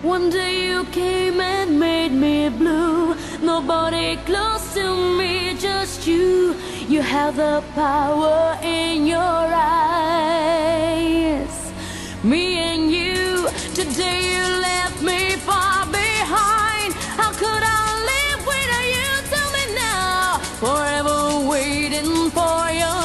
One day you came and made me blue. Nobody close to me, just you. You have the power in your eyes. Me and you, today you left me far behind. How could I live without you? Tell me now. Forever waiting for your